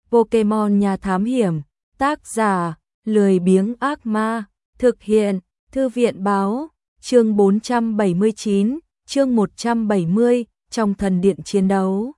Pokemon nhà thám hiểm, tác giả, lười biếng ác ma, thực hiện, thư viện báo, chương 479, chương 170, trong thần điện chiến đấu.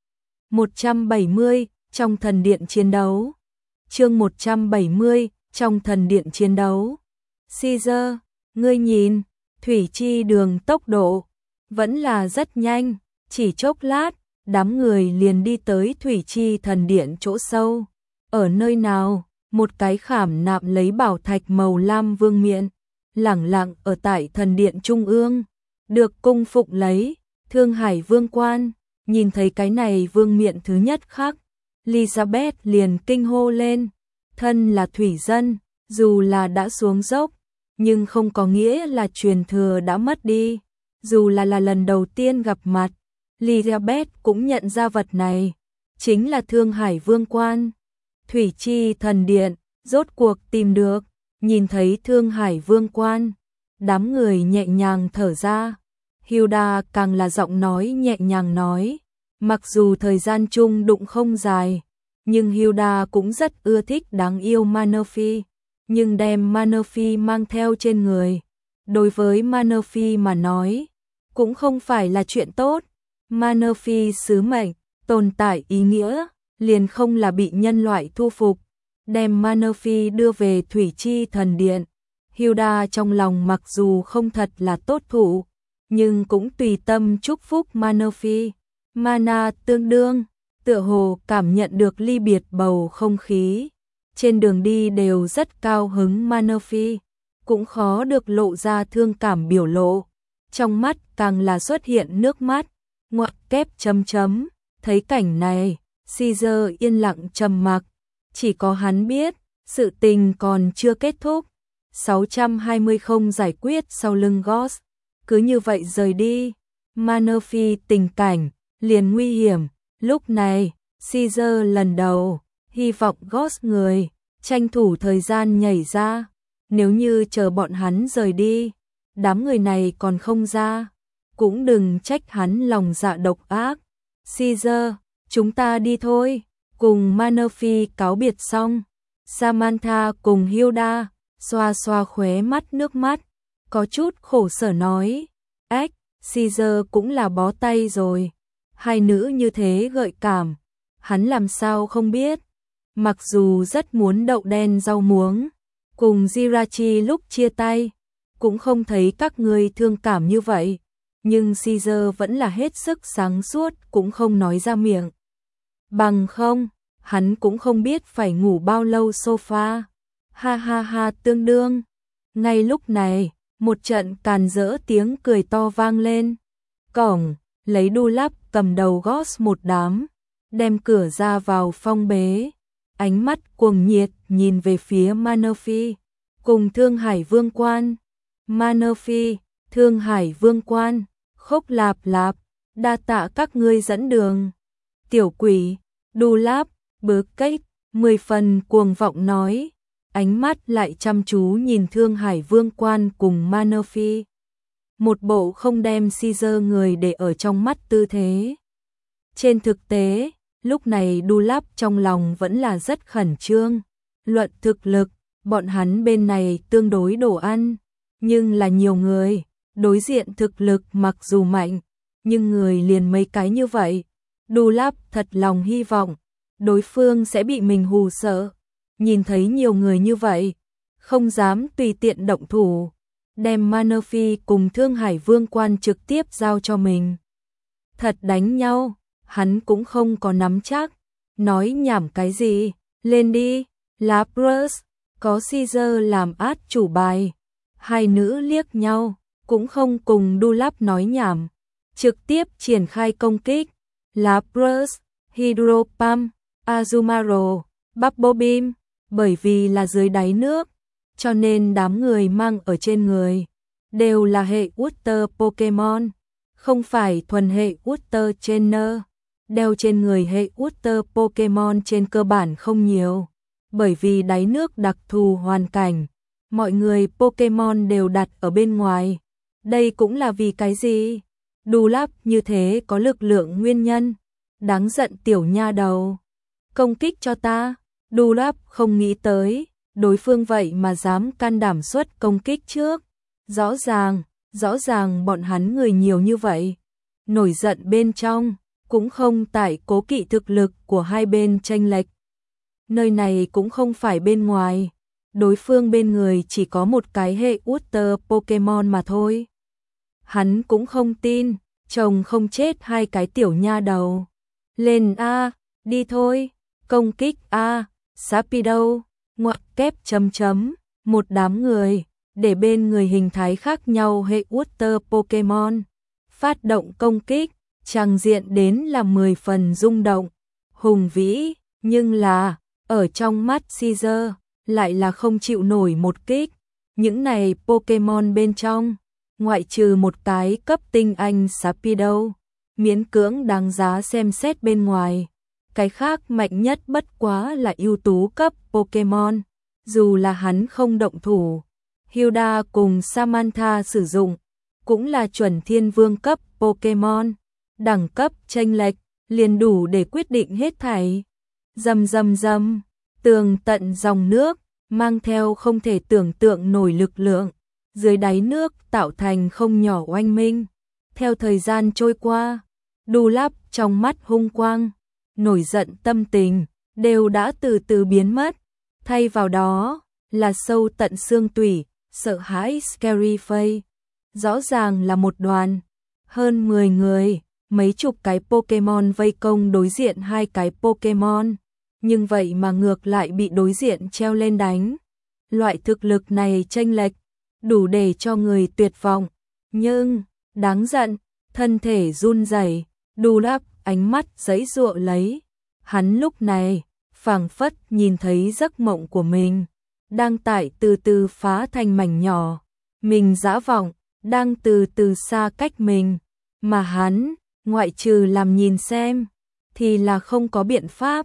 170, trong thần điện chiến đấu. Chương 170, trong thần điện chiến đấu. Caesar, ngươi nhìn, thủy chi đường tốc độ vẫn là rất nhanh, chỉ chốc lát, đám người liền đi tới thủy chi thần điện chỗ sâu. Ở nơi nào, một cái khảm nạm lấy bảo thạch màu lam vương miện, lẳng lặng ở tại thần điện trung ương, được cung phụng lấy, Thương Hải Vương Quan. Nhìn thấy cái này vương miện thứ nhất khắc, Elizabeth liền kinh hô lên, thân là thủy dân, dù là đã xuống dốc, nhưng không có nghĩa là truyền thừa đã mất đi. Dù là lần đầu tiên gặp mặt, Elizabeth cũng nhận ra vật này, chính là Thương Hải Vương Quan. Thủy chi thần điện, rốt cuộc tìm được, nhìn thấy Thương Hải Vương Quan, đám người nhẹ nhàng thở ra. Hilda càng là giọng nói nhẹ nhàng nói, mặc dù thời gian chung đụng không dài, nhưng Hilda cũng rất ưa thích đáng yêu Manaphy, nhưng đem Manaphy mang theo trên người, đối với Manaphy mà nói, cũng không phải là chuyện tốt. Manaphy sứ mệnh, tồn tại ý nghĩa, liền không là bị nhân loại thu phục, đem Manaphy đưa về thủy chi thần điện. Hilda trong lòng mặc dù không thật là tốt thủ, nhưng cũng tùy tâm chúc phúc Manaphy. Mana tương đương, tựa hồ cảm nhận được ly biệt bầu không khí. Trên đường đi đều rất cao hứng Manaphy, cũng khó được lộ ra thương cảm biểu lộ. Trong mắt càng là xuất hiện nước mắt, ngoặc kép chấm chấm. Thấy cảnh này, Caesar yên lặng trầm mặc, chỉ có hắn biết, sự tình còn chưa kết thúc. 620 không giải quyết sau lưng Ghost, cứ như vậy rời đi. Manaphy tình cảnh liền nguy hiểm, lúc này, Caesar lần đầu hy vọng Ghost người tranh thủ thời gian nhảy ra, nếu như chờ bọn hắn rời đi, đám người này còn không ra, cũng đừng trách hắn lòng dạ độc ác. Caesar, chúng ta đi thôi. Cùng Manaphy cáo biệt xong, Samantha cùng Hilda xoa xoa khóe mắt nước mắt, có chút khổ sở nói, ách, Caesar cũng là bó tay rồi. Hai nữ như thế gợi cảm, hắn làm sao không biết. Mặc dù rất muốn đậu đen rau muống, cùng Jirachi lúc chia tay, cũng không thấy các người thương cảm như vậy, nhưng Caesar vẫn là hết sức sáng suốt, cũng không nói ra miệng. Bằng không, hắn cũng không biết phải ngủ bao lâu sofa. Ha ha ha tương đương. Ngay lúc này, một trận càn rỡ tiếng cười to vang lên. Cổng, lấy đu lắp cầm đầu Ghost một đám, đem cửa ra vào phong bế. Ánh mắt cuồng nhiệt nhìn về phía Manaphy, cùng Thương Hải Vương Quan. Manaphy, Thương Hải Vương Quan, khốc lạp lạp, đa tạ các ngươi dẫn đường. Tiểu quỷ, đu láp, bớ cách, 10 phần cuồng vọng nói, ánh mắt lại chăm chú nhìn Thương Hải Vương Quan cùng Manaphy. Một bộ không đem Caesar người để ở trong mắt tư thế. Trên thực tế, lúc này đu láp trong lòng vẫn là rất khẩn trương. Luận thực lực, bọn hắn bên này tương đối đồ ăn, nhưng là nhiều người, đối diện thực lực mặc dù mạnh, nhưng người liền mấy cái như vậy. Đu láp thật lòng hy vọng đối phương sẽ bị mình hù sợ, nhìn thấy nhiều người như vậy, không dám tùy tiện động thủ, đem Manaphy cùng Thương Hải Vương Quan trực tiếp giao cho mình. Thật đánh nhau, hắn cũng không có nắm chắc, nói nhảm cái gì, lên đi. Lapras, có Caesar làm át chủ bài. Hai nữ liếc nhau, cũng không cùng đu láp nói nhảm, trực tiếp triển khai công kích. Lapras, Hydro Pump, Azumarill, Bubble Beam, bởi vì là dưới đáy nước, cho nên đám người mang ở trên người đều là hệ Water Pokemon, không phải thuần hệ Water Trainer. Đeo trên người hệ Water Pokemon trên cơ bản không nhiều, bởi vì đáy nước đặc thù hoàn cảnh, mọi người Pokemon đều đặt ở bên ngoài. Đây cũng là vì cái gì? Đu láp như thế có lực lượng nguyên nhân. Đáng giận tiểu nha đầu. công kích cho ta. Dulap không nghĩ tới, đối phương vậy mà dám can đảm xuất công kích trước. Rõ ràng bọn hắn người nhiều như vậy. Nổi giận bên trong, cũng không tại cố kỵ thực lực của hai bên chênh lệch. Nơi này cũng không phải bên ngoài, đối phương bên người chỉ có một cái hệ Water Pokemon mà thôi. Hắn cũng không tin, chồng không chết hai cái tiểu nha đầu. Lên A, đi thôi, công kích A, Sharpedo, ngoặc kép chấm chấm, một đám người, để bên người hình thái khác nhau hệ Water Pokemon. Phát động công kích, tràng diện đến là 10 phần rung động, hùng vĩ, nhưng là, ở trong mắt Caesar, lại là không chịu nổi một kích. Những này Pokemon bên trong, ngoại trừ một cái cấp tinh anh Sharpedo, miễn cưỡng đáng giá xem xét bên ngoài. Cái khác mạnh nhất bất quá là ưu tú cấp Pokemon, dù là hắn không động thủ. Hilda cùng Samantha sử dụng, cũng là chuẩn thiên vương cấp Pokemon, đẳng cấp chênh lệch, liền đủ để quyết định hết thảy. Rầm rầm rầm, tường tận dòng nước, mang theo không thể tưởng tượng nổi lực lượng, dưới đáy nước tạo thành không nhỏ oanh minh. Theo thời gian trôi qua, Dulap trong mắt hung quang, nổi giận tâm tình, đều đã từ từ biến mất. Thay vào đó, là sâu tận xương tủy, sợ hãi scary face. Rõ ràng là một đoàn, hơn 10 người, mấy chục cái Pokemon vây công đối diện hai cái Pokemon. Nhưng vậy mà ngược lại bị đối diện treo lên đánh. Loại thực lực này chênh lệch, đủ để cho người tuyệt vọng. Nhưng, đáng giận, thân thể run rẩy, Dulap ánh mắt giãy giụa lấy. Hắn lúc này, phảng phất nhìn thấy giấc mộng của mình, đang tại từ từ phá thành mảnh nhỏ. Mình dã vọng, đang từ từ xa cách mình. Mà hắn, ngoại trừ làm nhìn xem, thì là không có biện pháp.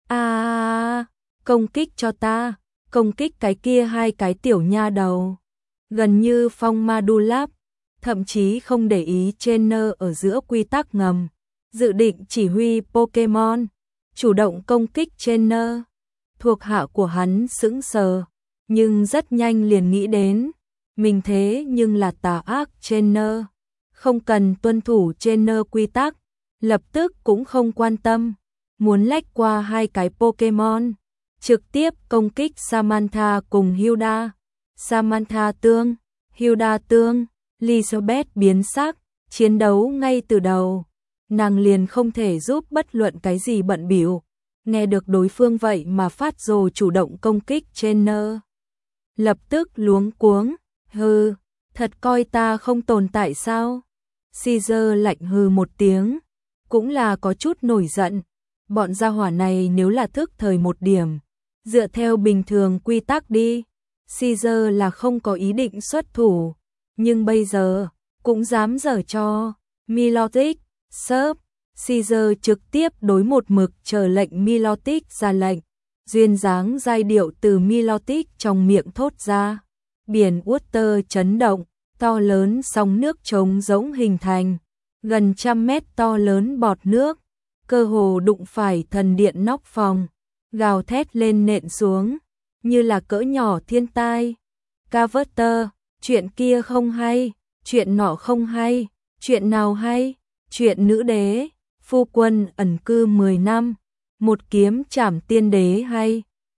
Công kích cho ta, công kích cái kia hai cái tiểu nha đầu. Gần như phong ma Dulap, thậm chí không để ý trainer ở giữa quy tắc ngầm, dự định chỉ huy Pokemon, chủ động công kích trainer. Thuộc hạ của hắn sững sờ, nhưng rất nhanh liền nghĩ đến, mình thế nhưng là tà ác trainer, không cần tuân thủ trainer quy tắc, lập tức cũng không quan tâm, muốn lách qua hai cái Pokemon, trực tiếp công kích Samantha cùng Hilda. Samantha tương, Hilda tương, Elizabeth biến sắc, chiến đấu ngay từ đầu, nàng liền không thể giúp bất luận cái gì bận bịu. Nghe được đối phương vậy mà phát rồ chủ động công kích trainer, lập tức luống cuống, hừ, thật coi ta không tồn tại sao? Caesar lạnh hừ một tiếng, cũng là có chút nổi giận. Bọn gia hỏa này nếu là thức thời một điểm, dựa theo bình thường quy tắc đi, Caesar là không có ý định xuất thủ, nhưng bây giờ cũng dám giở trò. Milotic, sớp, Caesar trực tiếp đối một mực chờ lệnh Milotic ra lệnh. Duyên dáng giai điệu từ Milotic trong miệng thốt ra. Biển Water chấn động, to lớn sóng nước trống rỗng hình thành, gần 100 mét to lớn bọt nước, cơ hồ đụng phải thần điện nóc phòng, gào thét lên nện xuống, như là cỡ nhỏ thiên tai. Carver, chuyện kia không hay, chuyện nọ không hay, chuyện nào hay, chuyện nữ đế, phu quân ẩn cư 10 năm, một kiếm trảm tiên đế hay.